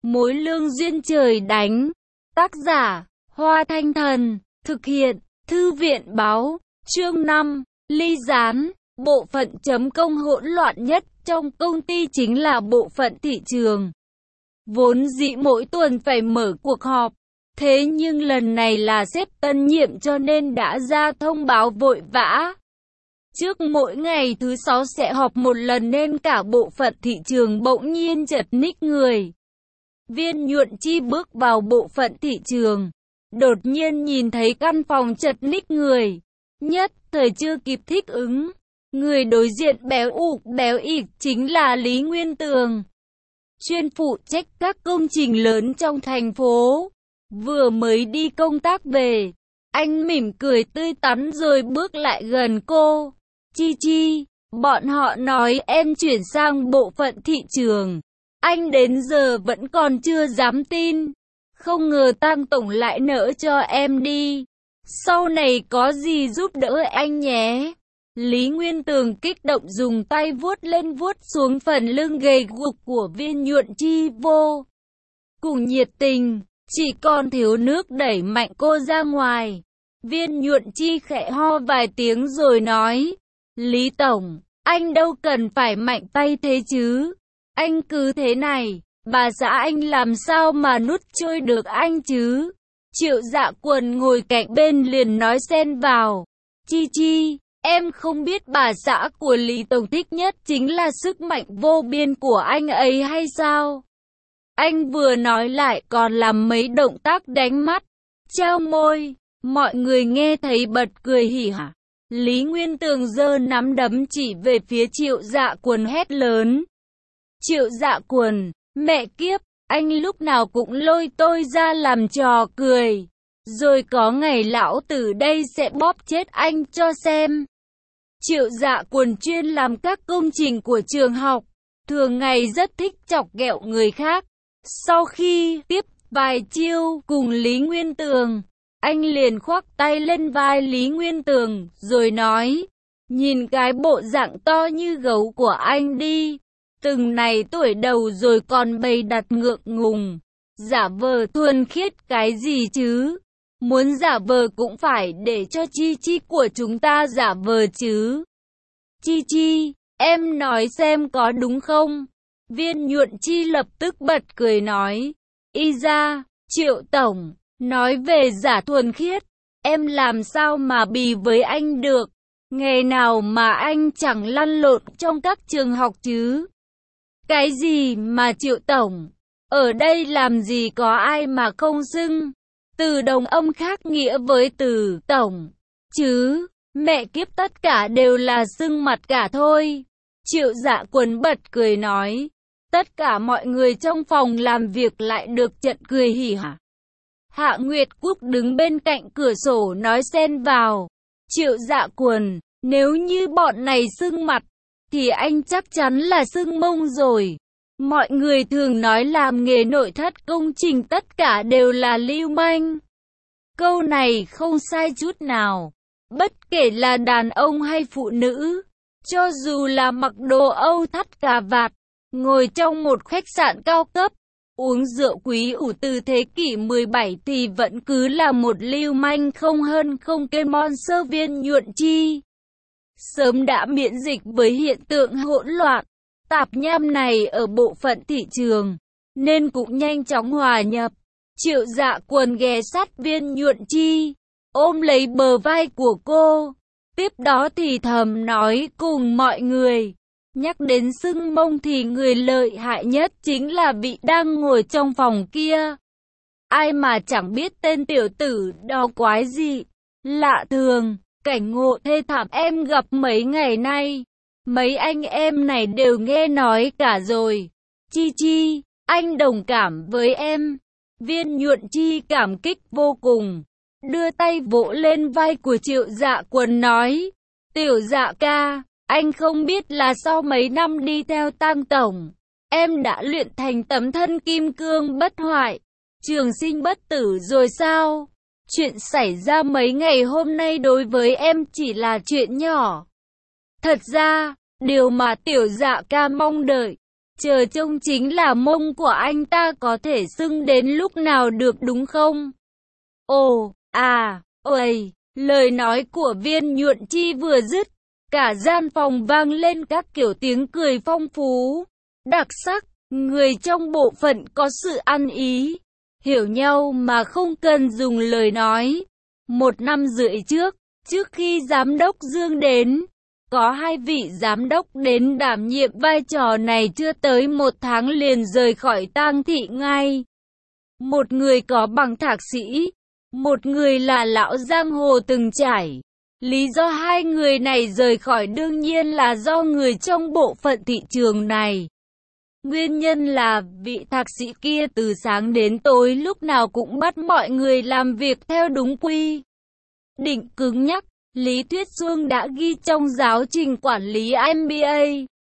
Mối lương duyên trời đánh. Tác giả, Hoa Thanh Thần. Thực hiện, Thư viện báo. Chương 5, ly gián. Bộ phận chấm công hỗn loạn nhất trong công ty chính là bộ phận thị trường. Vốn dĩ mỗi tuần phải mở cuộc họp. Thế nhưng lần này là sếp tân nhiệm cho nên đã ra thông báo vội vã. Trước mỗi ngày thứ 6 sẽ họp một lần nên cả bộ phận thị trường bỗng nhiên chật ních người. Viên Nhuận Chi bước vào bộ phận thị trường. Đột nhiên nhìn thấy căn phòng chật ních người. Nhất thời chưa kịp thích ứng. Người đối diện béo ục béo ịch chính là Lý Nguyên Tường. Chuyên phụ trách các công trình lớn trong thành phố. Vừa mới đi công tác về. Anh mỉm cười tươi tắn rồi bước lại gần cô. Chi Chi, bọn họ nói em chuyển sang bộ phận thị trường. Anh đến giờ vẫn còn chưa dám tin. Không ngờ Tang tổng lại nỡ cho em đi. Sau này có gì giúp đỡ anh nhé. Lý Nguyên Tường kích động dùng tay vuốt lên vuốt xuống phần lưng gầy guộc của Viên Nhuận Chi vô cùng nhiệt tình, chỉ còn thiếu nước đẩy mạnh cô ra ngoài. Viên Nhuận Chi khẽ ho vài tiếng rồi nói, Lý tổng, anh đâu cần phải mạnh tay thế chứ. Anh cứ thế này, bà xã anh làm sao mà nuốt trôi được anh chứ. Triệu Dạ Quần ngồi cạnh bên liền nói xen vào, Chi Chi, em không biết bà xã của Lý tổng thích nhất chính là sức mạnh vô biên của anh ấy hay sao? Anh vừa nói lại còn làm mấy động tác đánh mắt, trao môi, mọi người nghe thấy bật cười hỉ hả. Lý Nguyên Tường giơ nắm đấm chỉ về phía Triệu Dạ Quần hét lớn. Triệu Dạ Quần, mẹ kiếp, anh lúc nào cũng lôi tôi ra làm trò cười. Rồi có ngày lão tử đây sẽ bóp chết anh cho xem. Triệu Dạ Quần chuyên làm các công trình của trường học, thường ngày rất thích chọc ghẹo người khác. Sau khi tiếp vài chiêu cùng Lý Nguyên Tường, anh liền khoác tay lên vai Lý Nguyên Tường, rồi nói, nhìn cái bộ dạng to như gấu của anh đi, từng này tuổi đầu rồi còn bày đặt ngượng ngùng, giả vờ thuần khiết cái gì chứ, muốn giả vờ cũng phải để cho Chi Chi của chúng ta giả vờ chứ. Chi Chi, em nói xem có đúng không? Viên Nhuận Chi lập tức bật cười nói, y ra, Triệu tổng, nói về giả thuần khiết, em làm sao mà bì với anh được, ngày nào mà anh chẳng lăn lộn trong các trường học chứ. Cái gì mà Triệu tổng, ở đây làm gì có ai mà không xưng từ đồng âm khác nghĩa với từ tổng, chứ, mẹ kiếp tất cả đều là xưng mặt cả thôi. Triệu Dạ Quần bật cười nói, tất cả mọi người trong phòng làm việc lại được trận cười hỉ hả. Hạ Nguyệt Cúc đứng bên cạnh cửa sổ nói xen vào, Triệu Dạ Quần, nếu như bọn này sưng mặt, thì anh chắc chắn là sưng mông rồi. Mọi người thường nói làm nghề nội thất công trình tất cả đều là lưu manh. Câu này không sai chút nào, bất kể là đàn ông hay phụ nữ, cho dù là mặc đồ Âu thắt cà vạt, ngồi trong một khách sạn cao cấp, uống rượu quý ủ từ thế kỷ 17 thì vẫn cứ là một lưu manh không hơn không kém. Monster Viên Nhuận Chi sớm đã miễn dịch với hiện tượng hỗn loạn, tạp nham này ở bộ phận thị trường, nên cũng nhanh chóng hòa nhập. Triệu Dạ Quần ghé sát Viên Nhuận Chi, ôm lấy bờ vai của cô, tiếp đó thì thầm nói cùng mọi người. Nhắc đến sưng mông thì người lợi hại nhất chính là vị đang ngồi trong phòng kia. Ai mà chẳng biết tên tiểu tử đó quái gì, lạ thường, cảnh ngộ thê thảm em gặp mấy ngày nay. Mấy anh em này đều nghe nói cả rồi. Chi Chi, anh đồng cảm với em. Viên Nhuận Chi cảm kích vô cùng, đưa tay vỗ lên vai của Triệu Dạ Quần nói, Tiểu Dạ ca, anh không biết là sau mấy năm đi theo Tang tổng, em đã luyện thành tấm thân kim cương bất hoại, trường sinh bất tử rồi sao? Chuyện xảy ra mấy ngày hôm nay đối với em chỉ là chuyện nhỏ. Thật ra, điều mà Tiểu Dạ ca mong đợi, Chờ trông chính là mông của anh ta có thể sưng đến lúc nào được đúng không? Ồ, à, ôi, lời nói của Viên Nhuận Chi vừa dứt, cả gian phòng vang lên các kiểu tiếng cười phong phú, đặc sắc, người trong bộ phận có sự ăn ý, hiểu nhau mà không cần dùng lời nói. 1 năm rưỡi trước khi giám đốc Dương đến, có 2 vị giám đốc đến đảm nhiệm vai trò này chưa tới 1 tháng liền rời khỏi Tang Thị ngay. Một người có bằng thạc sĩ, một người là lão giang hồ từng trải. Lý do 2 người này rời khỏi đương nhiên là do người trong bộ phận thị trường này. Nguyên nhân là vị thạc sĩ kia từ sáng đến tối lúc nào cũng bắt mọi người làm việc theo đúng quy định cứng nhắc, lý thuyết suông đã ghi trong giáo trình quản lý MBA.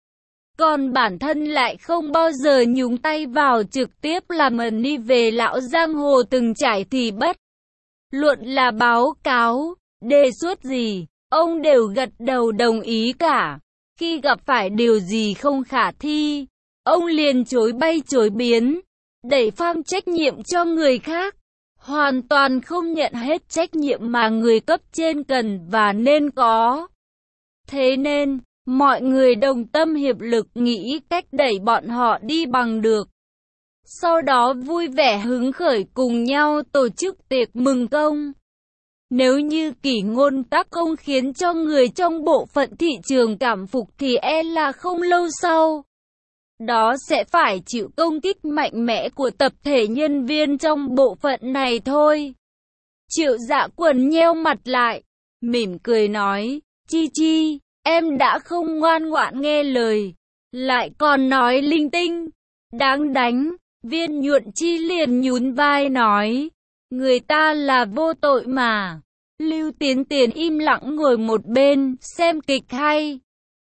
Còn bản thân lại không bao giờ nhúng tay vào trực tiếp làm ẩn đi về lão giang hồ từng trải thì bất luận là báo cáo, đề xuất gì, ông đều gật đầu đồng ý cả. Khi gặp phải điều gì không khả thi, ông liền chối bay chối biến, đẩy phang trách nhiệm cho người khác, hoàn toàn không nhận hết trách nhiệm mà người cấp trên cần và nên có. Thế nên, mọi người đồng tâm hiệp lực nghĩ cách đẩy bọn họ đi bằng được. Sau đó vui vẻ hứng khởi cùng nhau tổ chức tiệc mừng công. Nếu như Kỷ Ngôn tác công khiến cho người trong bộ phận thị trường cảm phục thì e là không lâu sau đó sẽ phải chịu công kích mạnh mẽ của tập thể nhân viên trong bộ phận này thôi. Triệu Dạ Quần nheo mặt lại, mỉm cười nói, Chi Chi, em đã không ngoan ngoãn nghe lời, lại còn nói linh tinh, đáng đánh. Viên Nhuận Chi liền nhún vai nói, người ta là vô tội mà. Lưu Tiến Tiến im lặng ngồi một bên, xem kịch hay.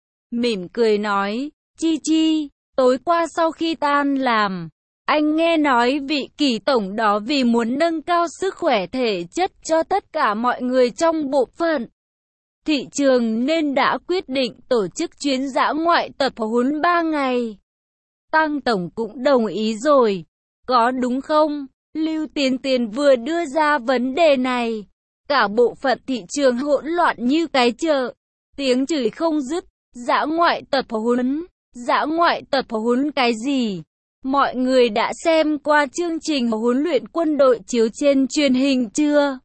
Mỉm cười nói, Chi Chi, tối qua sau khi tan làm, anh nghe nói vị Kỷ tổng đó vì muốn nâng cao sức khỏe thể chất cho tất cả mọi người trong bộ phận thị trường nên đã quyết định tổ chức chuyến dã ngoại tập huấn 3 ngày. Tăng tổng cũng đồng ý rồi, có đúng không? Lưu Tiến Tiến vừa đưa ra vấn đề này, cả bộ phận thị trường hỗn loạn như cái chợ, tiếng chửi không dứt, dã ngoại tập huấn, dã ngoại tập huấn cái gì? Mọi người đã xem qua chương trình huấn luyện quân đội chiếu trên truyền hình chưa?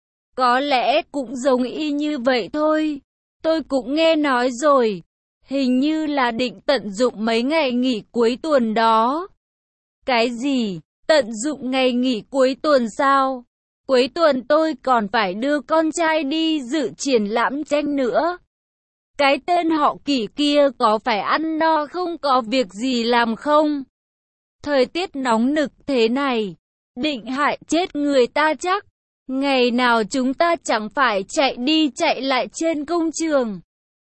Có lẽ cũng giống y như vậy thôi, tôi cũng nghe nói rồi, hình như là định tận dụng mấy ngày nghỉ cuối tuần đó. Cái gì? Tận dụng ngày nghỉ cuối tuần sao? Cuối tuần tôi còn phải đưa con trai đi dự triển lãm tranh nữa. Cái tên họ Kỷ kia có phải ăn no không có việc gì làm không? Thời tiết nóng nực thế này, định hại chết người ta chắc. Ngày nào chúng ta chẳng phải chạy đi chạy lại trên công trường,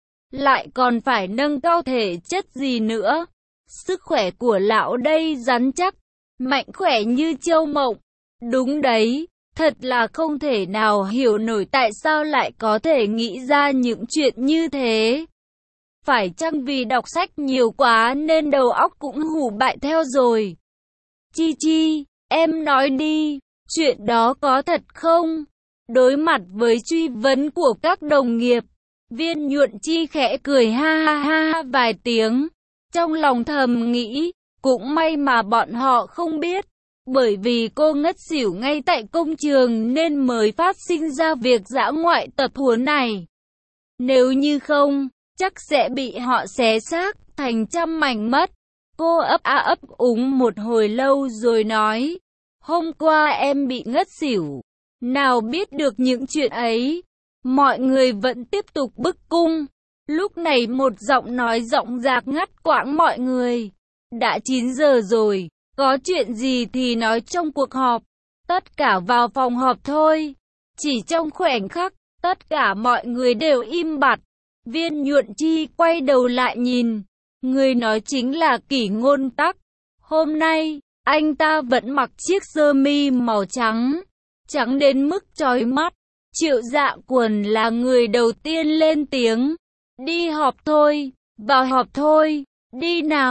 lại còn phải nâng cao thể chất gì nữa. Sức khỏe của lão đây rắn chắc, mạnh khỏe như trâu mộng. Đúng đấy, thật là không thể nào hiểu nổi tại sao lại có thể nghĩ ra những chuyện như thế. Phải chăng vì đọc sách nhiều quá nên đầu óc cũng hủ bại theo rồi? Chi Chi, em nói đi, chuyện đó có thật không? Đối mặt với truy vấn của các đồng nghiệp, Viên Nhuận Chi khẽ cười ha ha ha vài tiếng, trong lòng thầm nghĩ, cũng may mà bọn họ không biết, bởi vì cô ngất xỉu ngay tại công trường nên mới phát sinh ra việc dã ngoại tập huấn này. Nếu như không, chắc sẽ bị họ xé xác thành trăm mảnh mất. Cô ấp a ấp úng một hồi lâu rồi nói, hôm qua em bị ngất xỉu, nào biết được những chuyện ấy. Mọi người vẫn tiếp tục bức cung. Lúc này một giọng nói rộng rạc ngắt quãng mọi người. Đã 9 giờ rồi, có chuyện gì thì nói trong cuộc họp. Tất cả vào phòng họp thôi. Chỉ trong khoảnh khắc, tất cả mọi người đều im bặt. Viên Nhuận Chi quay đầu lại nhìn. Người nói chính là Kỷ Ngôn Tắc. Hôm nay, anh ta vẫn mặc chiếc sơ mi màu trắng, trắng đến mức chói mắt. Triệu Dạ Quần là người đầu tiên lên tiếng. Đi họp thôi, vào họp thôi, đi nào.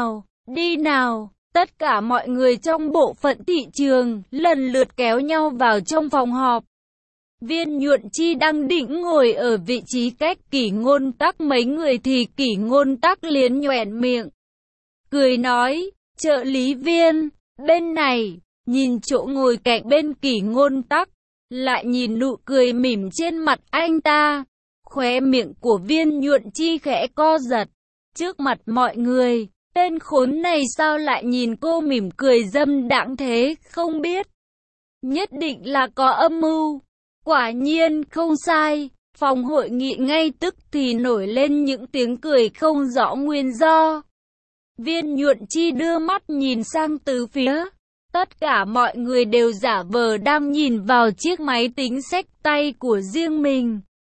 Đi nào! Tất cả mọi người trong bộ phận thị trường lần lượt kéo nhau vào trong phòng họp. Viên Nhuận Chi đang định ngồi ở vị trí cách Kỷ Ngôn Tắc mấy người thì Kỷ Ngôn Tắc liền nhoẻn miệng, cười nói, trợ lý Viên, bên này, nhìn chỗ ngồi cạnh bên Kỷ Ngôn Tắc, lại nhìn nụ cười mỉm trên mặt anh ta. Khóe miệng của Viên Nhuận Chi khẽ co giật. Trước mặt mọi người, tên khốn này sao lại nhìn cô mỉm cười dâm đãng thế, không biết. Nhất định là có âm mưu. Quả nhiên không sai, phòng hội nghị ngay tức thì nổi lên những tiếng cười không rõ nguyên do. Viên Nhuận Chi đưa mắt nhìn sang từ phía. Tất cả mọi người đều giả vờ đang nhìn vào chiếc máy tính xách tay của riêng mình.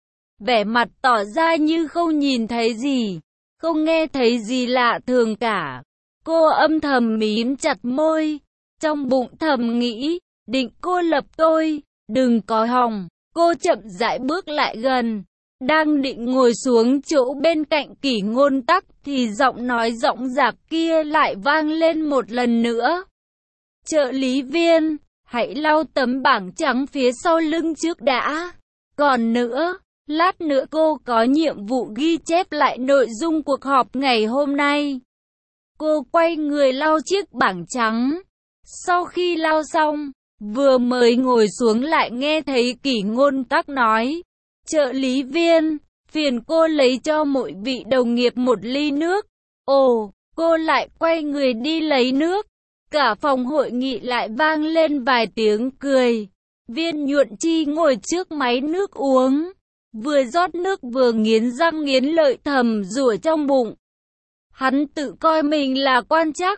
Vẻ mặt tỏ ra như không nhìn thấy gì, không nghe thấy gì lạ thường cả. Cô âm thầm mím chặt môi, trong bụng thầm nghĩ, định cô lập tôi, đừng có hòng. Cô chậm rãi bước lại gần, đang định ngồi xuống chỗ bên cạnh Kỷ Ngôn Tắc thì giọng nói rõng rạc kia lại vang lên một lần nữa. Trợ lý Viên, hãy lau tấm bảng trắng phía sau lưng trước đã. Còn nữa, lát nữa cô có nhiệm vụ ghi chép lại nội dung cuộc họp ngày hôm nay. Cô quay người lau chiếc bảng trắng. Sau khi lau xong, vừa mới ngồi xuống lại nghe thấy Kỷ Ngôn Tắc nói, trợ lý Viên, phiền cô lấy cho mỗi vị đồng nghiệp một ly nước. Ồ, cô lại quay người đi lấy nước. Cả phòng hội nghị lại vang lên vài tiếng cười. Viên Nhuận Chi ngồi trước máy nước uống, vừa rót nước vừa nghiến răng nghiến lợi thầm rủa trong bụng. Hắn tự coi mình là quan trắc,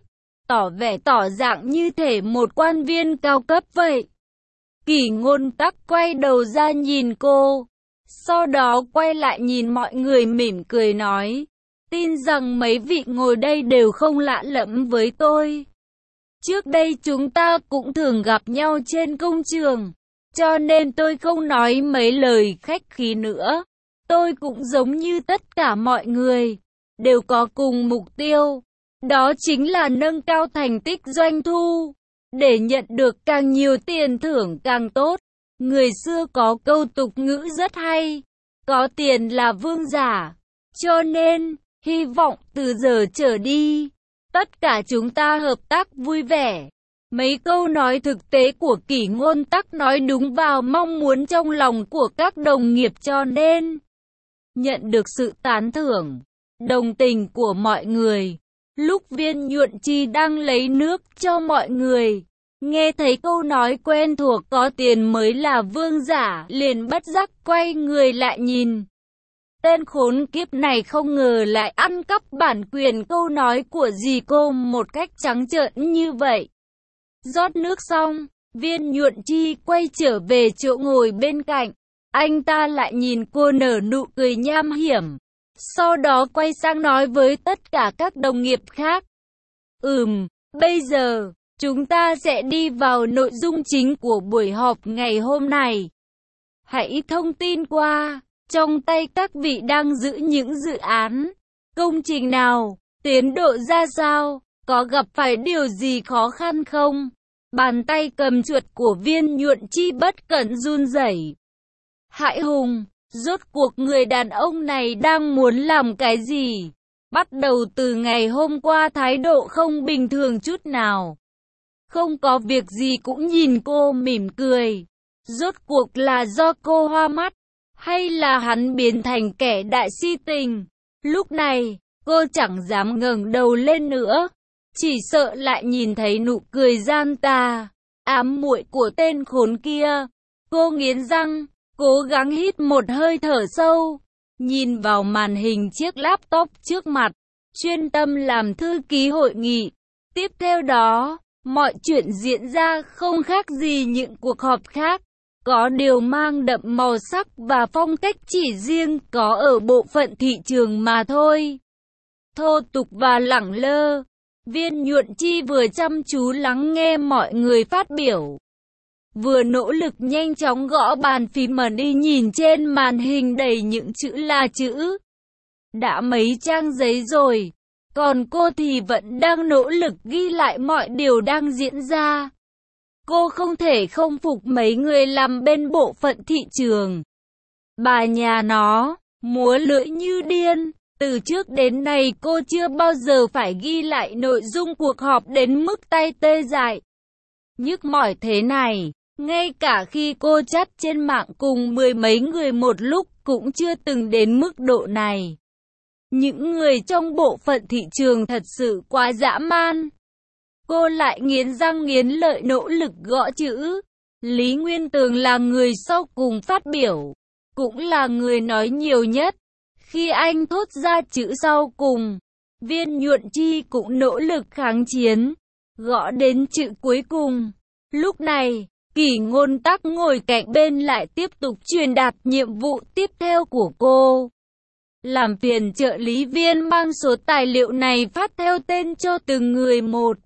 tỏ dạng như thể một quan viên cao cấp vậy. Kỷ Ngôn Tắc quay đầu ra nhìn cô, sau đó quay lại nhìn mọi người mỉm cười nói, tin rằng mấy vị ngồi đây đều không lạ lẫm với tôi. Trước đây chúng ta cũng thường gặp nhau trên công trường, cho nên tôi không nói mấy lời khách khí nữa. Tôi cũng giống như tất cả mọi người, đều có cùng mục tiêu. Đó chính là nâng cao thành tích doanh thu, để nhận được càng nhiều tiền thưởng càng tốt. Người xưa có câu tục ngữ rất hay, có tiền là vương giả. Cho nên, hy vọng từ giờ trở đi, tất cả chúng ta hợp tác vui vẻ. Mấy câu nói thực tế của Kỷ Ngôn Tắc nói đúng vào mong muốn trong lòng của các đồng nghiệp, cho nên nhận được sự tán thưởng, đồng tình của mọi người. Lúc Viên Nhuận Chi đang lấy nước cho mọi người, nghe thấy câu nói quen thuộc có tiền mới là vương giả, liền bất giác quay người lại nhìn. Tên khốn kiếp này không ngờ lại ăn cắp bản quyền câu nói của dì cô một cách trắng trợn như vậy. Rót nước xong, Viên Nhuận Chi quay trở về chỗ ngồi bên cạnh. Anh ta lại nhìn cô nở nụ cười nham hiểm. Sau đó quay sang nói với tất cả các đồng nghiệp khác. Bây giờ, chúng ta sẽ đi vào nội dung chính của buổi họp ngày hôm nay. Hãy thông tin qua, trong tay các vị đang giữ những dự án, công trình nào, tiến độ ra sao, có gặp phải điều gì khó khăn không? Bàn tay cầm chuột của Viên Nhuận Chi bất cẩn run rẩy. Hải Hùng, rốt cuộc người đàn ông này đang muốn làm cái gì? Bắt đầu từ ngày hôm qua thái độ không bình thường chút nào. Không có việc gì cũng nhìn cô mỉm cười. Rốt cuộc là do cô hoa mắt, hay là hắn biến thành kẻ đại si tình? Lúc này, cô chẳng dám ngẩng đầu lên nữa, chỉ sợ lại nhìn thấy nụ cười gian tà, ám muội của tên khốn kia. Cô nghiến răng, cố gắng hít một hơi thở sâu, nhìn vào màn hình chiếc laptop trước mặt, chuyên tâm làm thư ký hội nghị. Tiếp theo đó, mọi chuyện diễn ra không khác gì những cuộc họp khác, có điều mang đậm màu sắc và phong cách chỉ riêng có ở bộ phận thị trường mà thôi. Thô tục và lẳng lơ, Viên Nhuận Chi vừa chăm chú lắng nghe mọi người phát biểu, vừa nỗ lực nhanh chóng gõ bàn phím mà đi nhìn trên màn hình đầy những chữ là chữ. Đã mấy trang giấy rồi, Còn cô thì vẫn đang nỗ lực ghi lại mọi điều đang diễn ra. Cô không thể không phục mấy người làm bên bộ phận thị trường. Bà nhà nó, múa lưỡi như điên. Từ trước đến nay cô chưa bao giờ phải ghi lại nội dung cuộc họp đến mức tay tê dại, nhức mỏi thế này. Ngay cả khi cô chat trên mạng cùng mười mấy người một lúc cũng chưa từng đến mức độ này. Những người trong bộ phận thị trường thật sự quá dã man. Cô lại nghiến răng nghiến lợi nỗ lực gõ chữ. Lý Nguyên Tường là người sau cùng phát biểu, cũng là người nói nhiều nhất. Khi anh thốt ra chữ sau cùng, Viên Nhuận Chi cũng nỗ lực kháng chiến, gõ đến chữ cuối cùng. Lúc này, Kỷ Ngôn Tắc ngồi cạnh bên lại tiếp tục truyền đạt nhiệm vụ tiếp theo của cô. Làm phiền trợ lý Viên mang số tài liệu này phát theo tên cho từng người một.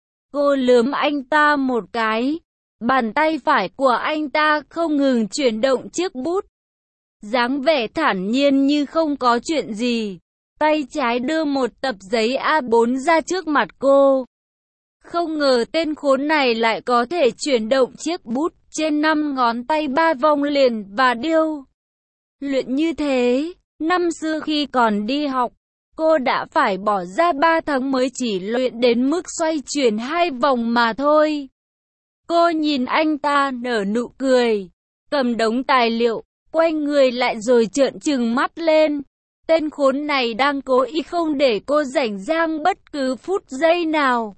Cô lườm anh ta một cái. Bàn tay phải của anh ta không ngừng chuyển động chiếc bút, dáng vẻ thản nhiên như không có chuyện gì. Tay trái đưa một tập giấy A4 ra trước mặt cô. Không ngờ tên khốn này lại có thể chuyển động chiếc bút trên 5 ngón tay 3 vòng liền và điêu luyện như thế. Năm xưa khi còn đi học, cô đã phải bỏ ra 3 tháng mới chỉ luyện đến mức xoay chuyển 2 vòng mà thôi. Cô nhìn anh ta nở nụ cười, cầm đống tài liệu, quay người lại rồi trợn trừng mắt lên. Tên khốn này đang cố ý không để cô rảnh rang bất cứ phút giây nào,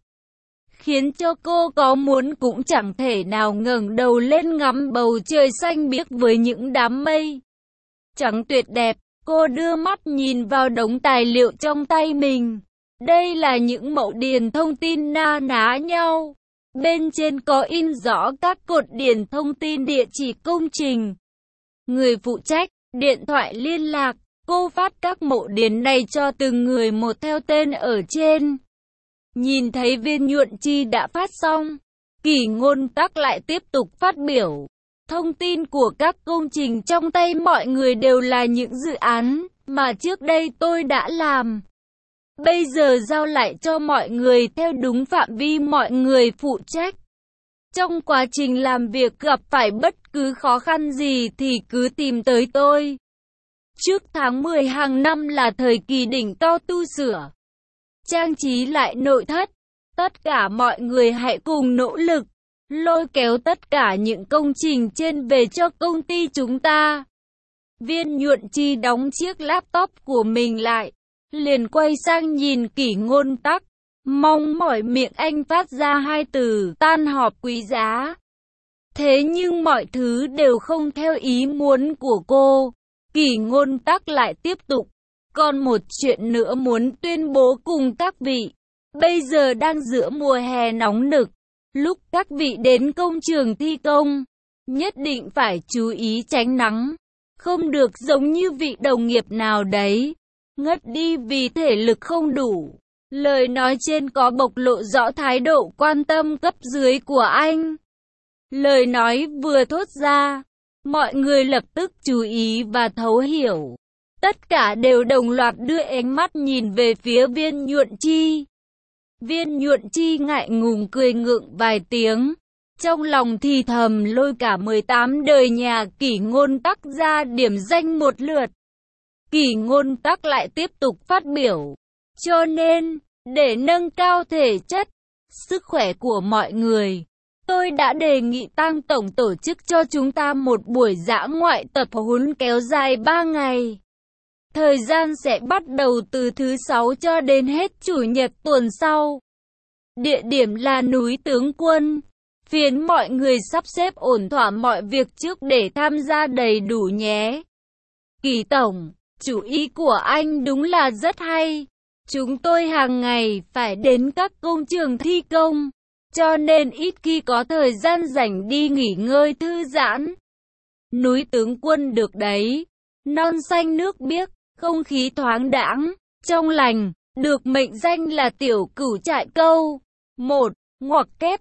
khiến cho cô có muốn cũng chẳng thể nào ngẩng đầu lên ngắm bầu trời xanh biếc với những đám mây trắng tuyệt đẹp. Cô đưa mắt nhìn vào đống tài liệu trong tay mình. Đây là những mẫu điền thông tin na ná nhau. Bên trên có in rõ các cột điền thông tin địa chỉ công trình, người phụ trách, điện thoại liên lạc. Cô phát các mẫu điền này cho từng người một theo tên ở trên. Nhìn thấy Viên Nhuận Chi đã phát xong, Kỷ Ngôn Tắc lại tiếp tục phát biểu. Thông tin của các công trình trong tay mọi người đều là những dự án mà trước đây tôi đã làm. Bây giờ giao lại cho mọi người theo đúng phạm vi mọi người phụ trách. Trong quá trình làm việc gặp phải bất cứ khó khăn gì thì cứ tìm tới tôi. Trước tháng 10 hàng năm là thời kỳ đỉnh cao tu sửa, trang trí lại nội thất. Tất cả mọi người hãy cùng nỗ lực, lôi kéo tất cả những công trình trên về cho công ty chúng ta. Viên Nhuận Chi đóng chiếc laptop của mình lại, liền quay sang nhìn Kỷ Ngôn Tắc, mong mỏi miệng anh phát ra hai từ tan họp quý giá. Thế nhưng mọi thứ đều không theo ý muốn của cô. Kỷ Ngôn Tắc lại tiếp tục, còn một chuyện nữa muốn tuyên bố cùng các vị. Bây giờ đang giữa mùa hè nóng nực, lúc các vị đến công trường thi công, nhất định phải chú ý tránh nắng, không được giống như vị đồng nghiệp nào đấy, ngất đi vì thể lực không đủ. Lời nói trên có bộc lộ rõ thái độ quan tâm cấp dưới của anh. Lời nói vừa thốt ra, mọi người lập tức chú ý và thấu hiểu. Tất cả đều đồng loạt đưa ánh mắt nhìn về phía Viên Nhuận Chi. Viên Nhuận Chi ngại ngùng cười ngượng vài tiếng, trong lòng thì thầm lôi cả 18 đời nhà Kỷ Ngôn Tắc ra điểm danh một lượt. Kỷ Ngôn Tắc lại tiếp tục phát biểu. Cho nên, để nâng cao thể chất, sức khỏe của mọi người, tôi đã đề nghị Tang Tổng tổ chức cho chúng ta một buổi dã ngoại tập huấn kéo dài 3 ngày. Thời gian sẽ bắt đầu từ thứ 6 cho đến hết Chủ nhật tuần sau. Địa điểm là núi Tướng Quân. Phiền mọi người sắp xếp ổn thỏa mọi việc trước để tham gia đầy đủ nhé. Kỷ Tổng, chủ ý của anh đúng là rất hay. Chúng tôi hàng ngày phải đến các công trường thi công, cho nên ít khi có thời gian rảnh đi nghỉ ngơi thư giãn. Núi Tướng Quân được đấy, non xanh nước biếc, không khí thoáng đãng, trong lành, được mệnh danh là tiểu cửu trại câu. Ngoặc kép,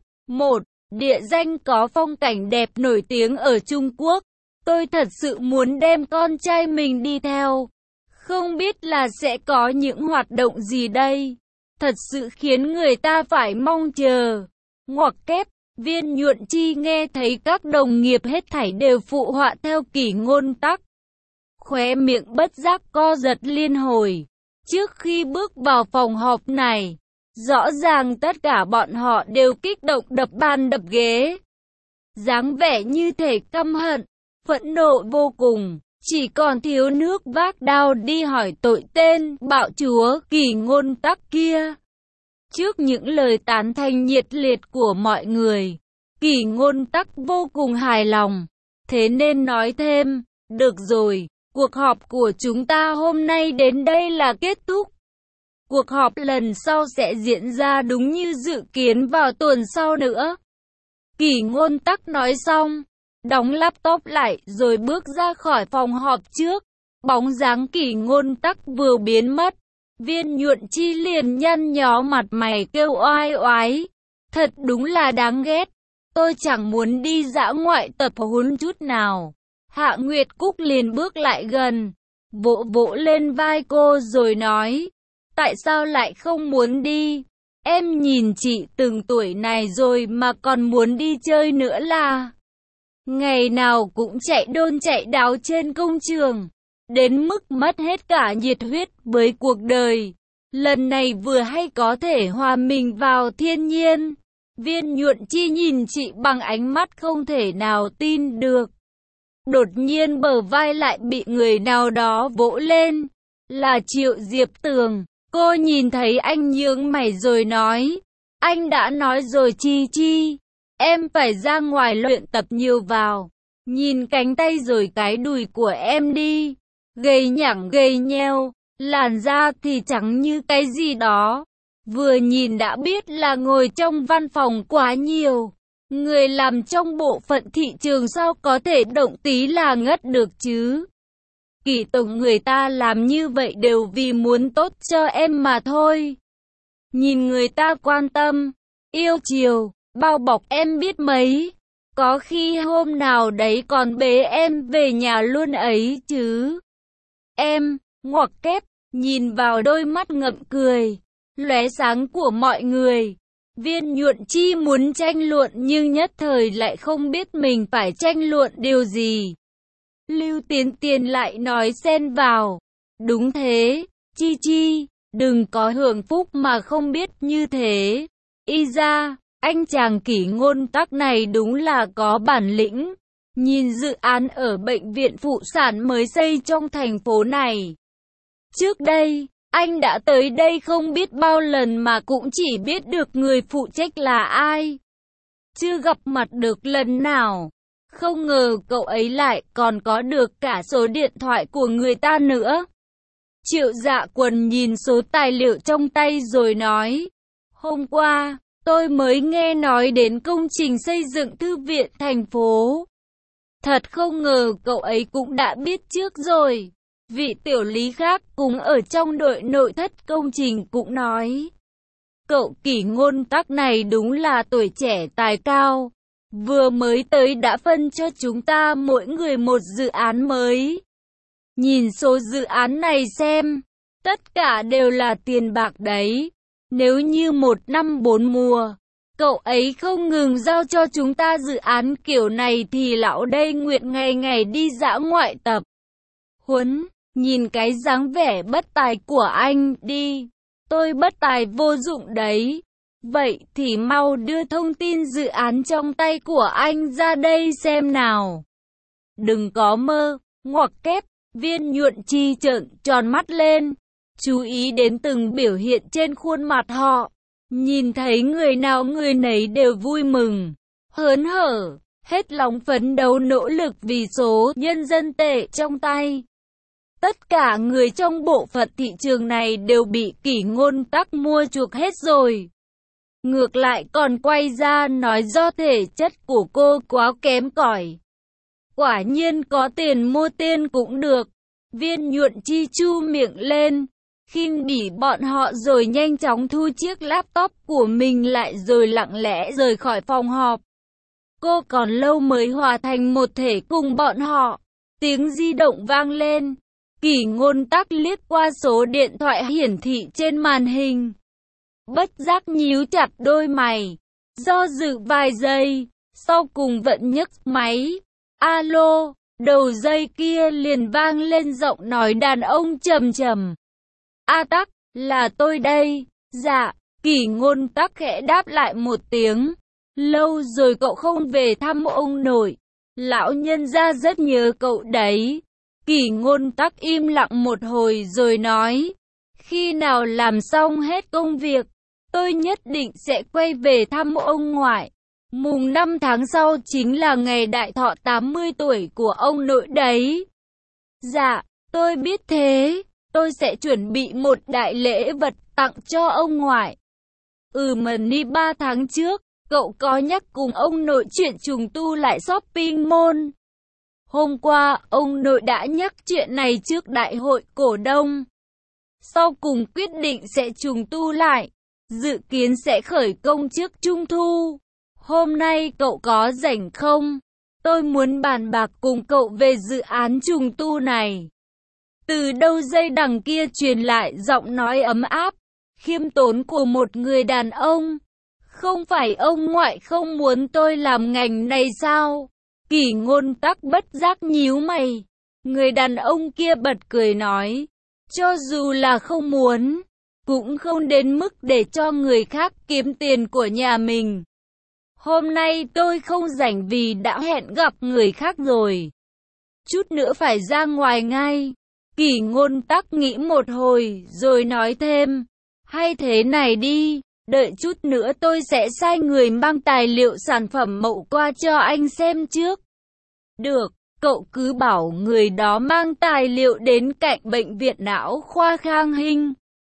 địa danh có phong cảnh đẹp nổi tiếng ở Trung Quốc. Tôi thật sự muốn đem con trai mình đi theo. Không biết là sẽ có những hoạt động gì đây? Thật sự khiến người ta phải mong chờ. Ngoặc kép, Viên Nhuận Chi nghe thấy các đồng nghiệp hết thảy đều phụ họa theo Kỷ Ngôn Tắc. Khóe miệng bất giác co giật liên hồi. Trước khi bước vào phòng họp này, rõ ràng tất cả bọn họ đều kích động đập bàn đập ghế. Dáng vẻ như thể căm hận, phẫn nộ vô cùng, chỉ còn thiếu nước vác đao đi hỏi tội tên bạo chúa Kỷ Ngôn Tắc kia. Trước những lời tán thành nhiệt liệt của mọi người, Kỷ Ngôn Tắc vô cùng hài lòng, thế nên nói thêm, được rồi, cuộc họp của chúng ta hôm nay đến đây là kết thúc. Cuộc họp lần sau sẽ diễn ra đúng như dự kiến vào tuần sau nữa. Kỷ Ngôn Tắc nói xong, đóng laptop lại rồi bước ra khỏi phòng họp trước. Bóng dáng Kỷ Ngôn Tắc vừa biến mất, Viên Nhuận Chi liền nhăn nhó mặt mày kêu oai oái. Thật đúng là đáng ghét, tôi chẳng muốn đi dã ngoại tập huấn chút nào. Hạ Nguyệt Cúc liền bước lại gần, vỗ vỗ lên vai cô rồi nói, tại sao lại không muốn đi? Em nhìn chị từng tuổi này rồi mà còn muốn đi chơi nữa là? Ngày nào cũng chạy đôn chạy đáo trên công trường, đến mức mất hết cả nhiệt huyết với cuộc đời. Lần này vừa hay có thể hòa mình vào thiên nhiên. Viên Nhuận Chi nhìn chị bằng ánh mắt không thể nào tin được. Đột nhiên bờ vai lại bị người nào đó vỗ lên. Là Triệu Diệp Tường. Cô nhìn thấy anh nhướng mày rồi nói, anh đã nói rồi Chi Chi, em phải ra ngoài luyện tập nhiều vào. Nhìn cánh tay rồi cái đùi của em đi, gầy nhẳng gầy nheo, làn da thì trắng như cái gì đó. Vừa nhìn đã biết là ngồi trong văn phòng quá nhiều. Người làm trong bộ phận thị trường sao có thể động tí là ngất được chứ? Kỷ tổng người ta làm như vậy đều vì muốn tốt cho em mà thôi. Nhìn người ta quan tâm, yêu chiều, bao bọc em biết mấy. Có khi hôm nào đấy còn bế em về nhà luôn ấy chứ. Em, ngoặc kép, nhìn vào đôi mắt ngậm cười, lóe sáng của mọi người. Viên Nhuận Chi muốn tranh luận nhưng nhất thời lại không biết mình phải tranh luận điều gì. Lưu Tiến Tiền lại nói xen vào. Đúng thế, Chi Chi, đừng có hưởng phúc mà không biết như thế. Y ra, anh chàng Kỷ Ngôn Tắc này đúng là có bản lĩnh. Nhìn dự án ở bệnh viện phụ sản mới xây trong thành phố này. Trước đây, anh đã tới đây không biết bao lần mà cũng chỉ biết được người phụ trách là ai. Chưa gặp mặt được lần nào. Không ngờ cậu ấy lại còn có được cả số điện thoại của người ta nữa. Triệu Dạ Quần nhìn số tài liệu trong tay rồi nói, hôm qua, tôi mới nghe nói đến công trình xây dựng thư viện thành phố. Thật không ngờ cậu ấy cũng đã biết trước rồi. Vị tiểu lý khác cùng ở trong đội nội thất công trình cũng nói, cậu Kỷ Ngôn Tắc này đúng là tuổi trẻ tài cao. Vừa mới tới đã phân cho chúng ta mỗi người một dự án mới. Nhìn số dự án này xem, tất cả đều là tiền bạc đấy. Nếu như 1 năm 4 mùa, cậu ấy không ngừng giao cho chúng ta dự án kiểu này thì lão đây nguyện ngày ngày đi dã ngoại tập huấn. Nhìn cái dáng vẻ bất tài của anh đi. Tôi bất tài vô dụng đấy. Vậy thì mau đưa thông tin dự án trong tay của anh ra đây xem nào. Đừng có mơ, ngoặc kép, Viên Nhuận Chi trợn tròn mắt lên, chú ý đến từng biểu hiện trên khuôn mặt họ. Nhìn thấy người nào người nấy đều vui mừng, hớn hở, hết lòng phấn đấu nỗ lực vì số nhân dân tệ trong tay. Tất cả người trong bộ phận thị trường này đều bị Kỷ Ngôn Tắc mua chuộc hết rồi. Ngược lại còn quay ra nói do thể chất của cô quá kém cỏi. Quả nhiên có tiền mua tên cũng được. Viên Nhuận Chi chu miệng lên, khinh bỉ bọn họ rồi nhanh chóng thu chiếc laptop của mình lại rồi lặng lẽ rời khỏi phòng họp. Cô còn lâu mới hòa thành một thể cùng bọn họ. Tiếng di động vang lên. Kỷ Ngôn Tắc liếc qua số điện thoại hiển thị trên màn hình. Bất giác nhíu chặt đôi mày, do dự vài giây, sau cùng vẫn nhấc máy. Alo, đầu dây kia liền vang lên giọng nói đàn ông trầm trầm. A Tắc, là tôi đây. Dạ, Kỷ Ngôn Tắc khẽ đáp lại một tiếng. Lâu rồi cậu không về thăm ông nội. Lão nhân gia rất nhớ cậu đấy. Kỷ Ngôn Tắc im lặng một hồi rồi nói. Khi nào làm xong hết công việc, tôi nhất định sẽ quay về thăm ông ngoại. Mùng 5 tháng sau chính là ngày đại thọ 80 tuổi của ông nội đấy. Dạ, tôi biết thế. Tôi sẽ chuẩn bị một đại lễ vật tặng cho ông ngoại. Mani 3 tháng trước, cậu có nhắc cùng ông nội chuyện trùng tu lại shopping mall. Hôm qua, ông nội đã nhắc chuyện này trước đại hội cổ đông. Sau cùng quyết định sẽ trùng tu lại, dự kiến sẽ khởi công trước Trung thu. Hôm nay cậu có rảnh không? Tôi muốn bàn bạc cùng cậu về dự án trùng tu này. Từ đầu dây đằng kia truyền lại giọng nói ấm áp, khiêm tốn của một người đàn ông. Không phải ông ngoại không muốn tôi làm ngành này sao? Kỷ Ngôn Tắc bất giác nhíu mày. Người đàn ông kia bật cười nói, cho dù là không muốn, cũng không đến mức để cho người khác kiếm tiền của nhà mình. Hôm nay tôi không rảnh vì đã hẹn gặp người khác rồi. Chút nữa phải ra ngoài ngay. Kỷ Ngôn Tắc nghĩ một hồi rồi nói thêm, hay thế này đi, đợi chút nữa tôi sẽ sai người mang tài liệu sản phẩm mậu qua cho anh xem trước. Được, cậu cứ bảo người đó mang tài liệu đến cạnh bệnh viện não khoa Khang Hinh.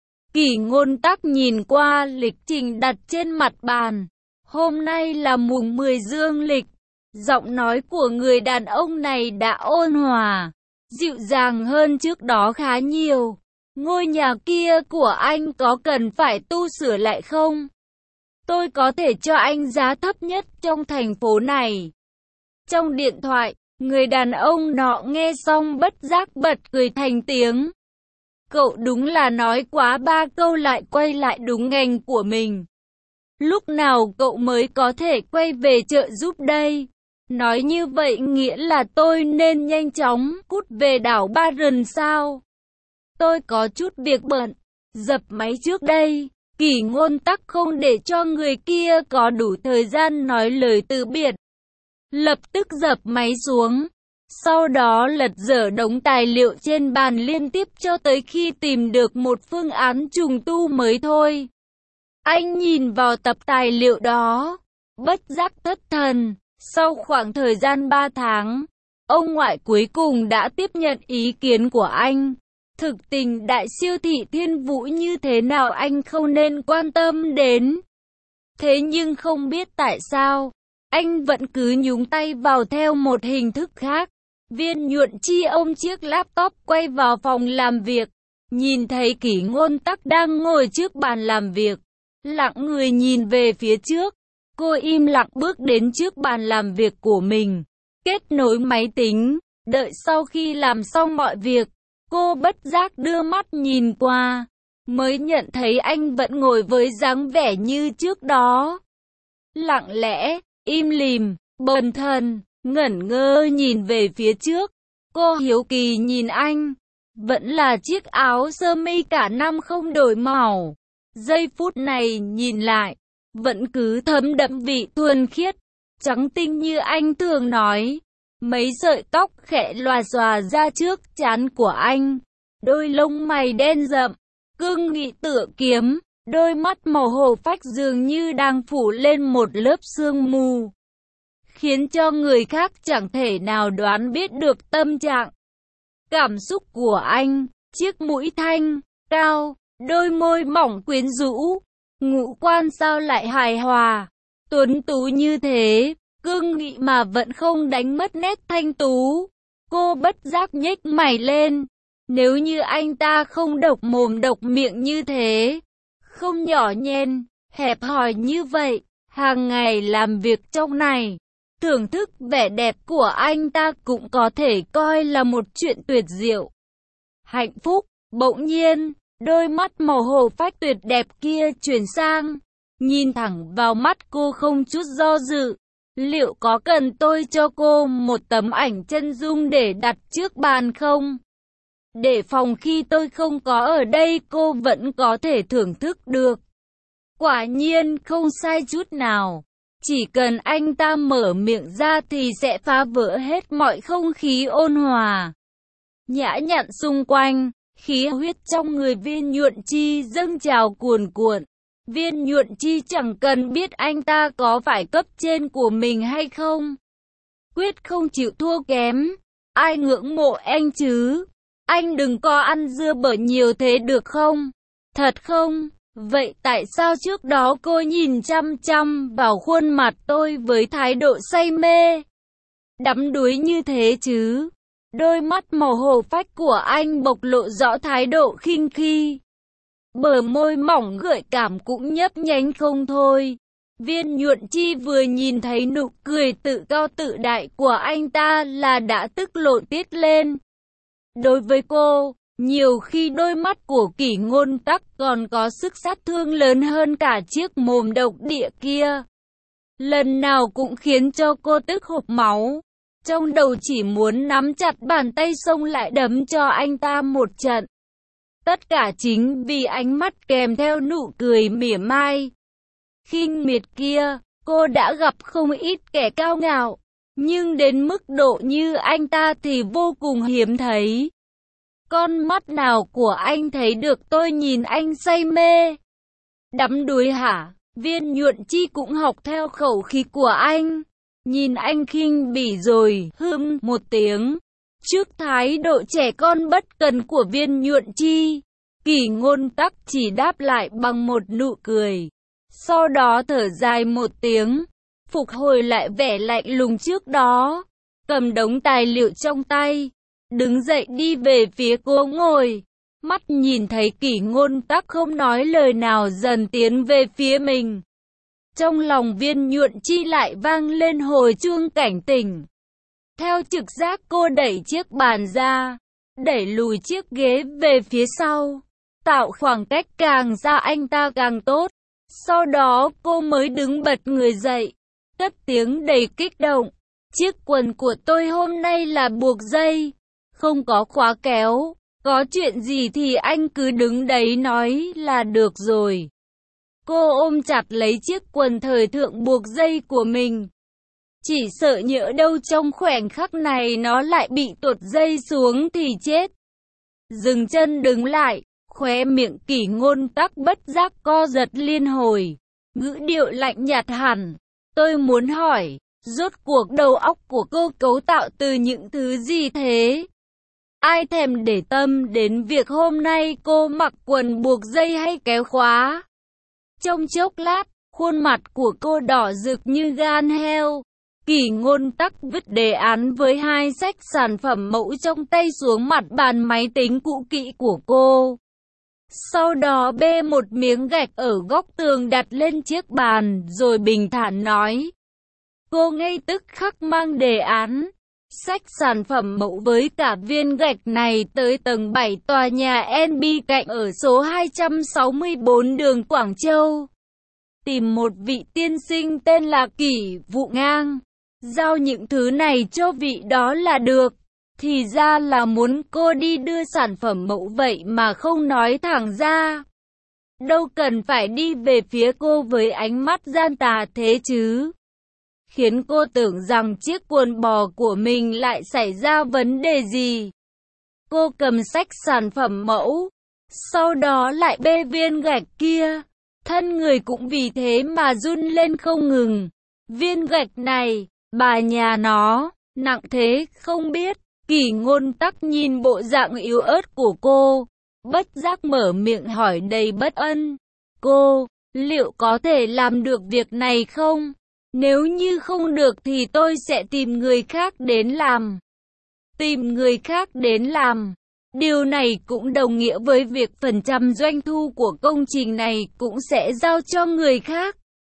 Kỷ Ngôn Tắc nhìn qua lịch trình đặt trên mặt bàn. Hôm nay là mùng 10 dương lịch. Giọng nói của người đàn ông này đã ôn hòa, dịu dàng hơn trước đó khá nhiều. Ngôi nhà kia của anh có cần phải tu sửa lại không? Tôi có thể cho anh giá thấp nhất trong thành phố này. Trong điện thoại, người đàn ông nọ nghe xong bất giác bật cười thành tiếng. Cậu đúng là nói quá 3 câu lại quay lại đúng ngành của mình. Lúc nào cậu mới có thể quay về trợ giúp đây? Nói như vậy nghĩa là tôi nên nhanh chóng cút về đảo Ba Rần sao? Tôi có chút việc bận, dập máy trước đây. Kỷ Ngôn Tắc không để cho người kia có đủ thời gian nói lời từ biệt. Lập tức dập máy xuống. Sau đó lật dở đống tài liệu trên bàn liên tiếp cho tới khi tìm được một phương án trùng tu mới thôi. Anh nhìn vào tập tài liệu đó, bất giác thất thần. Sau khoảng thời gian 3 tháng, ông ngoại cuối cùng đã tiếp nhận ý kiến của anh. Thực tình đại siêu thị Thiên Vũ như thế nào anh không nên quan tâm đến. Thế nhưng không biết tại sao, anh vẫn cứ nhúng tay vào theo một hình thức khác. Viên Nhuận Chi ôm chiếc laptop quay vào phòng làm việc, nhìn thấy Kỷ Ngôn Tắc đang ngồi trước bàn làm việc, lặng người nhìn về phía trước. Cô im lặng bước đến trước bàn làm việc của mình, kết nối máy tính, đợi sau khi làm xong mọi việc, cô bất giác đưa mắt nhìn qua, mới nhận thấy anh vẫn ngồi với dáng vẻ như trước đó. Lặng lẽ, im lìm, bần thần, ngẩn ngơ nhìn về phía trước. Cô hiếu kỳ nhìn anh, vẫn là chiếc áo sơ mi cả năm không đổi màu. Giây phút này nhìn lại, vẫn cứ thấm đậm vị thuần khiết, trắng tinh như anh thường nói. Mấy sợi tóc khẽ lòa xòa ra trước trán của anh, đôi lông mày đen rậm, cương nghị tựa kiếm, đôi mắt màu hồ phách dường như đang phủ lên một lớp sương mù, khiến cho người khác chẳng thể nào đoán biết được tâm trạng, cảm xúc của anh. Chiếc mũi thanh, cao, đôi môi mỏng quyến rũ, ngũ quan sao lại hài hòa, tuấn tú như thế, cương nghị mà vẫn không đánh mất nét thanh tú. Cô bất giác nhếch mày lên. Nếu như anh ta không độc mồm độc miệng như thế, không nhỏ nhen, hẹp hòi như vậy, hàng ngày làm việc trong này, thưởng thức vẻ đẹp của anh ta cũng có thể coi là một chuyện tuyệt diệu. hạnh phúc. Bỗng nhiên, đôi mắt màu hồ phách tuyệt đẹp kia chuyển sang, nhìn thẳng vào mắt cô không chút do dự. Liệu có cần tôi cho cô một tấm ảnh chân dung để đặt trước bàn không? Để phòng khi tôi không có ở đây cô vẫn có thể thưởng thức được. Quả nhiên không sai chút nào. Chỉ cần anh ta mở miệng ra thì sẽ phá vỡ hết mọi không khí ôn hòa, nhã nhặn xung quanh. Khí huyết trong người Viên Nhuận Chi dâng trào cuồn cuộn. Viên Nhuận Chi chẳng cần biết anh ta có phải cấp trên của mình hay không, quyết không chịu thua kém. Ai ngưỡng mộ anh chứ? Anh đừng có ăn dưa bở nhiều thế được không? Thật không? Vậy tại sao trước đó cô nhìn chăm chăm vào khuôn mặt tôi với thái độ say mê, đắm đuối như thế chứ? Đôi mắt màu hồ phách của anh bộc lộ rõ thái độ khinh khi. Bờ môi mỏng gợi cảm cũng nhấp nhánh không thôi. Viên Nhuận Chi vừa nhìn thấy nụ cười tự cao tự đại của anh ta là đã tức lộn tiết lên. Đối với cô, nhiều khi đôi mắt của Kỷ Ngôn Tắc còn có sức sát thương lớn hơn cả chiếc mồm độc địa kia. Lần nào cũng khiến cho cô tức hộc máu. Trong đầu chỉ muốn nắm chặt bàn tay xông lại đấm cho anh ta một trận. Tất cả chính vì ánh mắt kèm theo nụ cười mỉa mai khinh miệt kia. Cô đã gặp không ít kẻ cao ngạo, nhưng đến mức độ như anh ta thì vô cùng hiếm thấy. Con mắt nào của anh thấy được tôi nhìn anh say mê, đắm đuối hả? Viên Nhuận Chi cũng học theo khẩu khí của anh. Nhìn anh khinh bỉ rồi một tiếng. Trước thái độ trẻ con bất cần của Viên Nhuận Chi, Kỷ Ngôn Tắc chỉ đáp lại bằng một nụ cười. Sau đó thở dài một tiếng, phục hồi lại vẻ lạnh lùng trước đó, cầm đống tài liệu trong tay, đứng dậy đi về phía cô ngồi. Mắt nhìn thấy Kỷ Ngôn Tắc không nói lời nào dần tiến về phía mình. Trong lòng Viên Nhuận Chi lại vang lên hồi chuông cảnh tỉnh. Theo trực giác cô đẩy chiếc bàn ra, đẩy lùi chiếc ghế về phía sau, tạo khoảng cách càng xa anh ta càng tốt. Sau đó cô mới đứng bật người dậy, cất tiếng đầy kích động. Chiếc quần của tôi hôm nay là buộc dây, không có khóa kéo. Có chuyện gì thì anh cứ đứng đấy nói là được rồi. Cô ôm chặt lấy chiếc quần thời thượng buộc dây của mình. Chỉ sợ nhỡ đâu trong khoảnh khắc này nó lại bị tuột dây xuống thì chết. Dừng chân đứng lại, khóe miệng Kỷ Ngôn Tắc bất giác co giật liên hồi. Ngữ điệu lạnh nhạt hẳn. Tôi muốn hỏi, rốt cuộc đầu óc của cô cấu tạo từ những thứ gì thế? Ai thèm để tâm đến việc hôm nay cô mặc quần buộc dây hay kéo khóa? Trong chốc lát, khuôn mặt của cô đỏ rực như gan heo. Kỷ Ngôn Tắc vứt đề án với 2 sách sản phẩm mẫu trong tay xuống mặt bàn máy tính cũ kỹ của cô. Sau đó bê một miếng gạch ở góc tường đặt lên chiếc bàn rồi bình thản nói. Cô ngay tức khắc mang đề án, sách sản phẩm mẫu với cả viên gạch này tới tầng 7 tòa nhà NB cạnh ở số 264 đường Quảng Châu. Tìm một vị tiên sinh tên là Kỷ Vụ Ngang, giao những thứ này cho vị đó là được. Thì ra là muốn cô đi đưa sản phẩm mẫu vậy mà không nói thẳng ra. Đâu cần phải đi về phía cô với ánh mắt gian tà thế chứ. Khiến cô tưởng rằng chiếc quần bò của mình lại xảy ra vấn đề gì. Cô cầm sách sản phẩm mẫu, sau đó lại bê viên gạch kia. Thân người cũng vì thế mà run lên không ngừng. Viên gạch này, bà nhà nó, nặng thế không biết. Kỷ Ngôn Tắc nhìn bộ dạng yếu ớt của cô, bất giác mở miệng hỏi đầy bất ân. Cô, liệu có thể làm được việc này không? Nếu như không được thì tôi sẽ tìm người khác đến làm. Tìm người khác đến làm. Điều này cũng đồng nghĩa với việc phần trăm doanh thu của công trình này cũng sẽ giao cho người khác.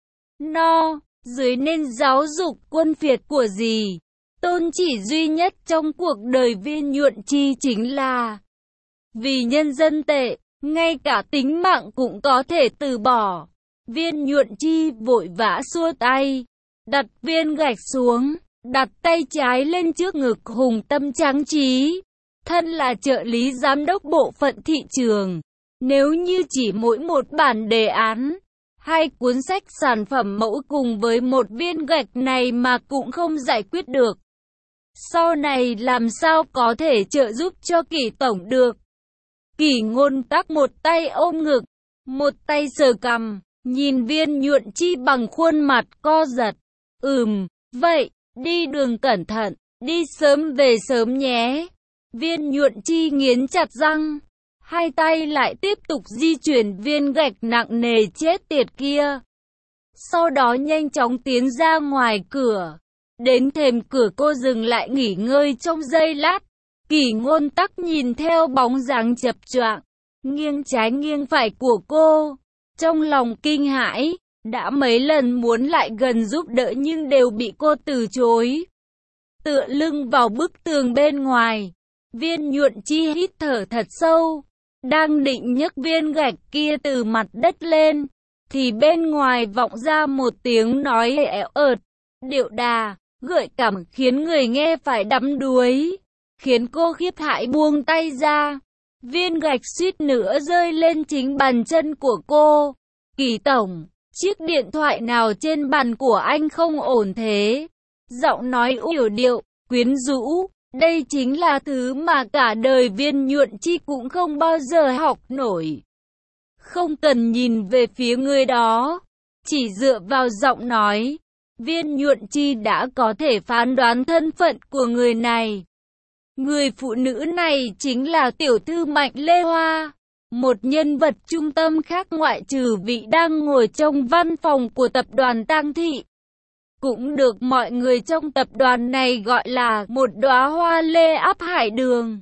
Dưới nên giáo dục quân phiệt của gì? Tôn chỉ duy nhất trong cuộc đời Viên Nhuận Chi chính là Vì nhân dân tệ, ngay cả tính mạng cũng có thể từ bỏ. Viên Nhuận Chi vội vã xua tay, đặt viên gạch xuống, đặt tay trái lên trước ngực hùng tâm tráng trí. Thân là trợ lý giám đốc bộ phận thị trường, nếu như chỉ mỗi một bản đề án, hay cuốn sách sản phẩm mẫu cùng với một viên gạch này mà cũng không giải quyết được, sau này làm sao có thể trợ giúp cho Kỷ tổng được. Kỷ Ngôn Tắc một tay ôm ngực, một tay sờ cằm, nhìn Viên Nhuận Chi bằng khuôn mặt co giật. Vậy, đi đường cẩn thận, đi sớm về sớm nhé. Viên Nhuận Chi nghiến chặt răng, hai tay lại tiếp tục di chuyển viên gạch nặng nề chết tiệt kia. Sau đó nhanh chóng tiến ra ngoài cửa. Đến thềm cửa cô dừng lại nghỉ ngơi trong giây lát. Kỷ Ngôn Tắc nhìn theo bóng dáng chập choạng, nghiêng trái nghiêng phải của cô, trong lòng kinh hãi, đã mấy lần muốn lại gần giúp đỡ nhưng đều bị cô từ chối. Tựa lưng vào bức tường bên ngoài, Viên Nhuận Chi hít thở thật sâu, đang định nhấc viên gạch kia từ mặt đất lên, thì bên ngoài vọng ra một tiếng nói ẻo ợt, điệu đà, gợi cảm khiến người nghe phải đắm đuối, khiến cô khiếp hãi buông tay ra. Viên gạch suýt nữa rơi lên chính bàn chân của cô. Kỷ tổng, chiếc điện thoại nào trên bàn của anh không ổn thế? Giọng nói yểu điệu, quyến rũ, đây chính là thứ mà cả đời Viên Nhuận Chi cũng không bao giờ học nổi. Không cần nhìn về phía người đó, chỉ dựa vào giọng nói, Viên Nhuận Chi đã có thể phán đoán thân phận của người này. Người phụ nữ này chính là tiểu thư Mạnh Lê Hoa, một nhân vật trung tâm khác ngoại trừ vị đang ngồi trong văn phòng của tập đoàn Tang Thị. Cũng được mọi người trong tập đoàn này gọi là một đóa hoa lê áp hải đường.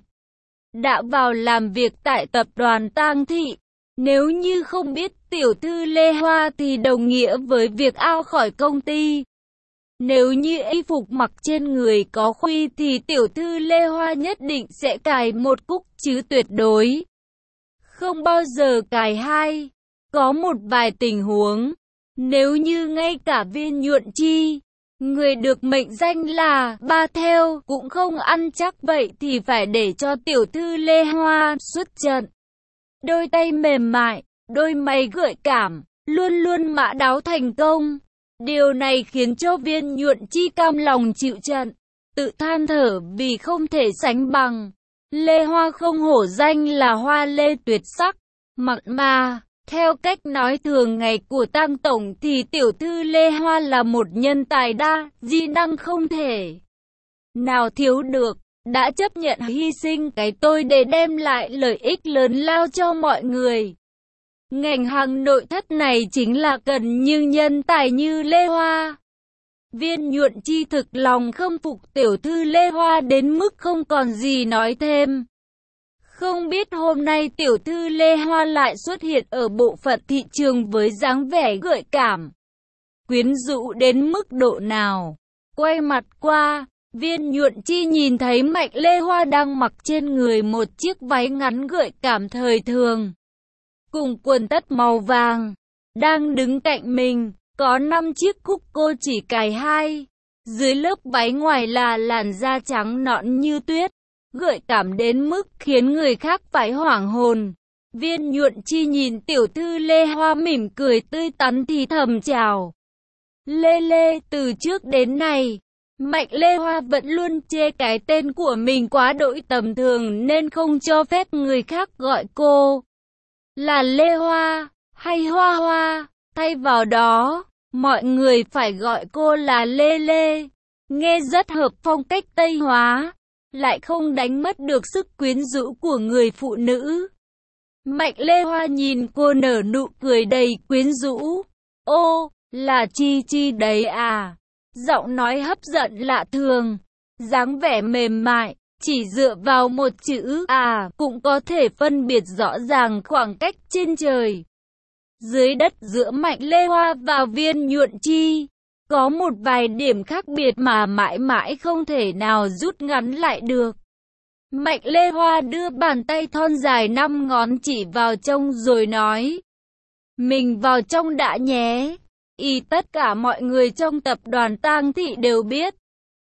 Đã vào làm việc tại tập đoàn Tang Thị, nếu như không biết tiểu thư Lê Hoa thì đồng nghĩa với việc out khỏi công ty. Nếu như y phục mặc trên người có khuy thì tiểu thư Lê Hoa nhất định sẽ cài một cúc chứ tuyệt đối không bao giờ cài hai. Có một vài tình huống, nếu như ngay cả Viên Nhuận Chi, người được mệnh danh là ba theo, cũng không ăn chắc vậy thì phải để cho tiểu thư Lê Hoa xuất trận. Đôi tay mềm mại, đôi mày gợi cảm, luôn luôn mã đáo thành công. Điều này khiến cho Viên Nhuận Chi cam lòng chịu trận, tự than thở vì không thể sánh bằng. Lê Hoa không hổ danh là hoa lê tuyệt sắc, mà, theo cách nói thường ngày của Tang tổng thì tiểu thư Lê Hoa là một nhân tài đa di năng không thể nào thiếu được, đã chấp nhận hy sinh cái tôi để đem lại lợi ích lớn lao cho mọi người. Ngành hàng nội thất này chính là cần những nhân tài như Lê Hoa. Viên Nhuận Chi thực lòng khâm phục tiểu thư Lê Hoa đến mức không còn gì nói thêm. Không biết hôm nay tiểu thư Lê Hoa lại xuất hiện ở bộ phận thị trường với dáng vẻ gợi cảm, quyến rũ đến mức độ nào. Quay mặt qua, Viên Nhuận Chi nhìn thấy Mạnh Lê Hoa đang mặc trên người một chiếc váy ngắn gợi cảm thời thường, cùng quần tất màu vàng, đang đứng cạnh mình, có 5 chiếc cúc cô chỉ cài 2. Dưới lớp váy ngoài là làn da trắng nõn như tuyết, gợi cảm đến mức khiến người khác phải hoảng hồn. Viên Nhuận Chi nhìn tiểu thư Lê Hoa mỉm cười tươi tắn thì thầm chào. Lê, từ trước đến nay, Mạnh Lê Hoa vẫn luôn chê cái tên của mình quá đỗi tầm thường nên không cho phép người khác gọi cô là Lê Hoa hay Hoa Hoa. Thay vào đó, mọi người phải gọi cô là Lê. Nghe rất hợp phong cách Tây hóa, lại không đánh mất được sức quyến rũ của người phụ nữ. Mạnh Lê Hoa nhìn cô nở nụ cười đầy quyến rũ. Ô, là Chi đấy à? Giọng nói hấp dẫn lạ thường, dáng vẻ mềm mại, chỉ dựa vào một chữ à cũng có thể phân biệt rõ ràng khoảng cách trên trời dưới đất giữa Mạnh Lê Hoa và Viên Nhuận Chi. Có một vài điểm khác biệt mà mãi mãi không thể nào rút ngắn lại được. Mạnh Lê Hoa đưa bàn tay thon dài 5 ngón chỉ vào trong rồi nói. Mình vào trong đã nhé. Tất cả mọi người trong tập đoàn Tang Thị đều biết.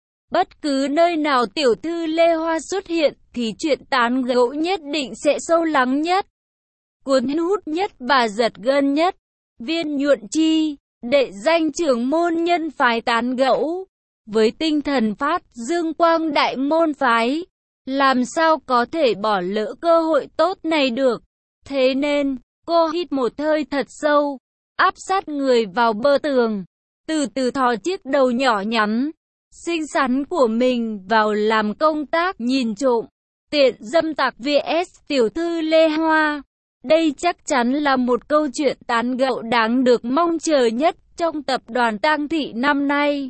Bất cứ nơi nào tiểu thư Lê Hoa xuất hiện thì chuyện tán gẫu nhất định sẽ sâu lắng nhất, cuốn hút nhất và giật gân nhất. Viên Nhuận Chi, đệ danh trưởng môn nhân phái tán gẫu, với tinh thần phát dương quang đại môn phái, làm sao có thể bỏ lỡ cơ hội tốt này được. Thế nên, cô hít một hơi thật sâu, áp sát người vào bờ tường, từ từ thò chiếc đầu nhỏ nhắn, xinh xắn của mình vào làm công tác nhìn trộm, tiện dâm tặc vs tiểu thư Lê Hoa. Đây chắc chắn là một câu chuyện tán gẫu đáng được mong chờ nhất trong tập đoàn Tang Thị năm nay.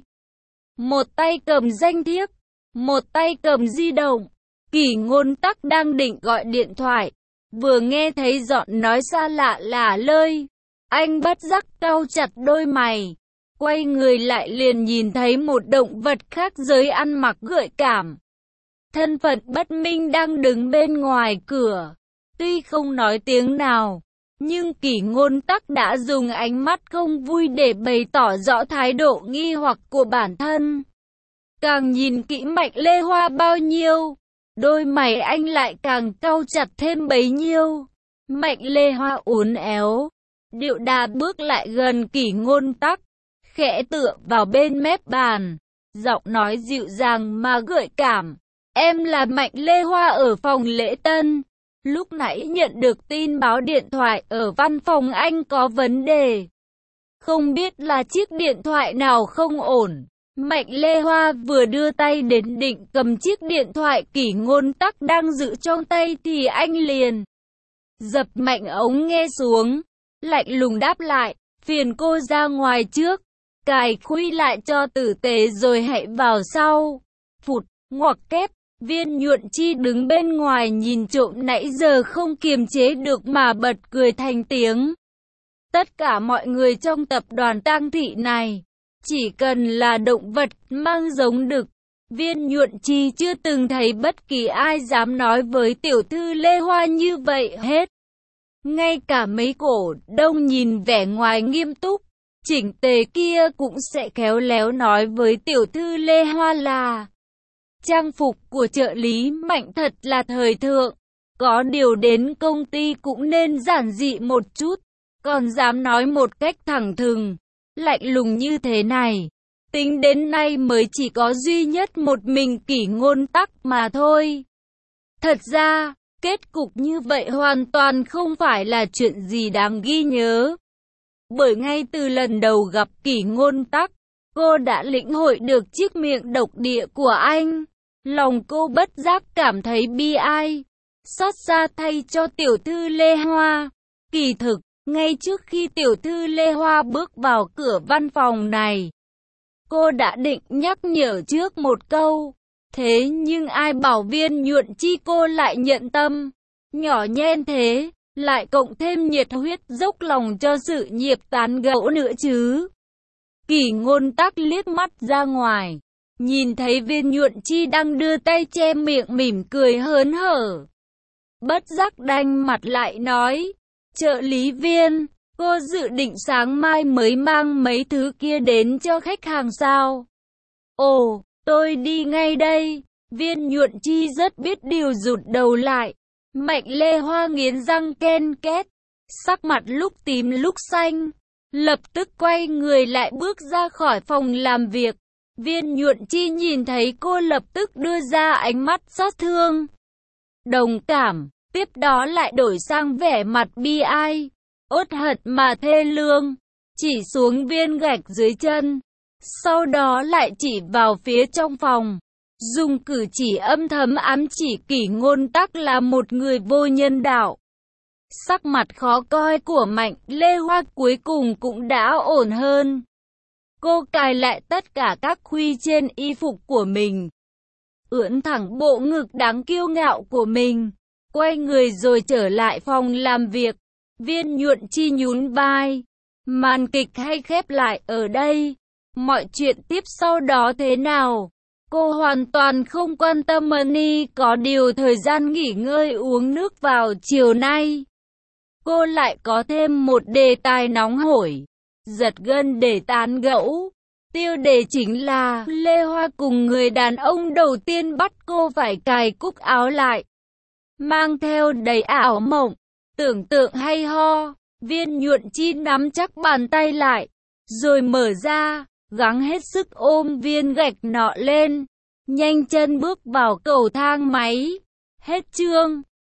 Một tay cầm danh thiếp, một tay cầm di động, Kỷ Ngôn Tắc đang định gọi điện thoại, vừa nghe thấy giọng nói xa lạ lả lơi, anh bất giác cau chặt đôi mày, quay người lại liền nhìn thấy một động vật khác giới ăn mặc gợi cảm, thân phận bất minh đang đứng bên ngoài cửa. Tuy không nói tiếng nào, nhưng Kỷ Ngôn Tắc đã dùng ánh mắt không vui để bày tỏ rõ thái độ nghi hoặc của bản thân. Càng nhìn kỹ Mạnh Lê Hoa bao nhiêu, đôi mày anh lại càng cau chặt thêm bấy nhiêu. Mạnh Lê Hoa uốn éo, điệu đà bước lại gần Kỷ Ngôn Tắc, khẽ tựa vào bên mép bàn, giọng nói dịu dàng mà gợi cảm. Em là Mạnh Lê Hoa ở phòng lễ tân. Lúc nãy nhận được tin báo điện thoại ở văn phòng anh có vấn đề. Không biết là chiếc điện thoại nào không ổn. Mạnh Lê Hoa vừa đưa tay đến định cầm chiếc điện thoại Kỷ Ngôn Tắc đang giữ trong tay thì anh liền dập mạnh ống nghe xuống, lạnh lùng đáp lại, phiền cô ra ngoài trước, cài khuy lại cho tử tế rồi hãy vào sau. Phụt, ngoặc kép. Viên Nhuận Chi đứng bên ngoài nhìn trộm nãy giờ không kiềm chế được mà bật cười thành tiếng. Tất cả mọi người trong tập đoàn Tang Thị này, chỉ cần là động vật mang giống đực, Viên Nhuận Chi chưa từng thấy bất kỳ ai dám nói với tiểu thư Lê Hoa như vậy hết. Ngay cả mấy cổ đông nhìn vẻ ngoài nghiêm túc, chỉnh tề kia cũng sẽ khéo léo nói với tiểu thư Lê Hoa là trang phục của trợ lý Mạnh thật là thời thượng, có điều đến công ty cũng nên giản dị một chút, còn dám nói một cách thẳng thừng, lạnh lùng như thế này. Tính đến nay mới chỉ có duy nhất một mình Kỷ Ngôn Tắc mà thôi. Thật ra, kết cục như vậy hoàn toàn không phải là chuyện gì đáng ghi nhớ. Bởi ngay từ lần đầu gặp Kỷ Ngôn Tắc, cô đã lĩnh hội được chiếc miệng độc địa của anh. Lòng cô bất giác cảm thấy bi ai, xót xa thay cho tiểu thư Lê Hoa. Kỳ thực, ngay trước khi tiểu thư Lê Hoa bước vào cửa văn phòng này, cô đã định nhắc nhở trước một câu. Thế nhưng ai bảo Viên Nhuận Chi cô lại nhận tâm, nhỏ nhen thế, lại cộng thêm nhiệt huyết dốc lòng cho sự nghiệp tán gẫu nữa chứ. Kỷ Ngôn Tắc liếc mắt ra ngoài, nhìn thấy Viên Nhuận Chi đang đưa tay che miệng mỉm cười hớn hở. Bất giác đanh mặt lại nói, trợ lý Viên, cô dự định sáng mai mới mang mấy thứ kia đến cho khách hàng sao? Ồ, tôi đi ngay đây. Viên Nhuận Chi rất biết điều rụt đầu lại. Mạnh Lê Hoa nghiến răng ken két, sắc mặt lúc tím lúc xanh, lập tức quay người lại bước ra khỏi phòng làm việc. Viên Nhuận Chi nhìn thấy cô lập tức đưa ra ánh mắt xót thương, đồng cảm, tiếp đó lại đổi sang vẻ mặt bi ai, uất hận mà thê lương, chỉ xuống viên gạch dưới chân, sau đó lại chỉ vào phía trong phòng, dùng cử chỉ âm thầm ám chỉ Kỷ Ngôn Tắc là một người vô nhân đạo. Sắc mặt khó coi của Mạnh Lê Hoa cuối cùng cũng đã ổn hơn. Cô cài lại tất cả các khuy trên y phục của mình, ưỡn thẳng bộ ngực đáng kiêu ngạo của mình, quay người rồi trở lại phòng làm việc. Viên Nhuận Chi nhún vai, màn kịch hay khép lại ở đây, mọi chuyện tiếp sau đó thế nào, Cô hoàn toàn không quan tâm Money có điều thời gian nghỉ ngơi uống nước vào chiều nay. Cô lại có thêm một đề tài nóng hổi, giật gân để tán gẫu. Tiêu đề chính là Lê Hoa cùng người đàn ông đầu tiên bắt cô phải cài cúc áo lại, mang theo đầy ảo mộng. Tưởng tượng hay ho, Viên Nhuận Chi nắm chắc bàn tay lại, rồi mở ra, gắng hết sức ôm viên gạch nọ lên, nhanh chân bước vào cầu thang máy. Hết chương.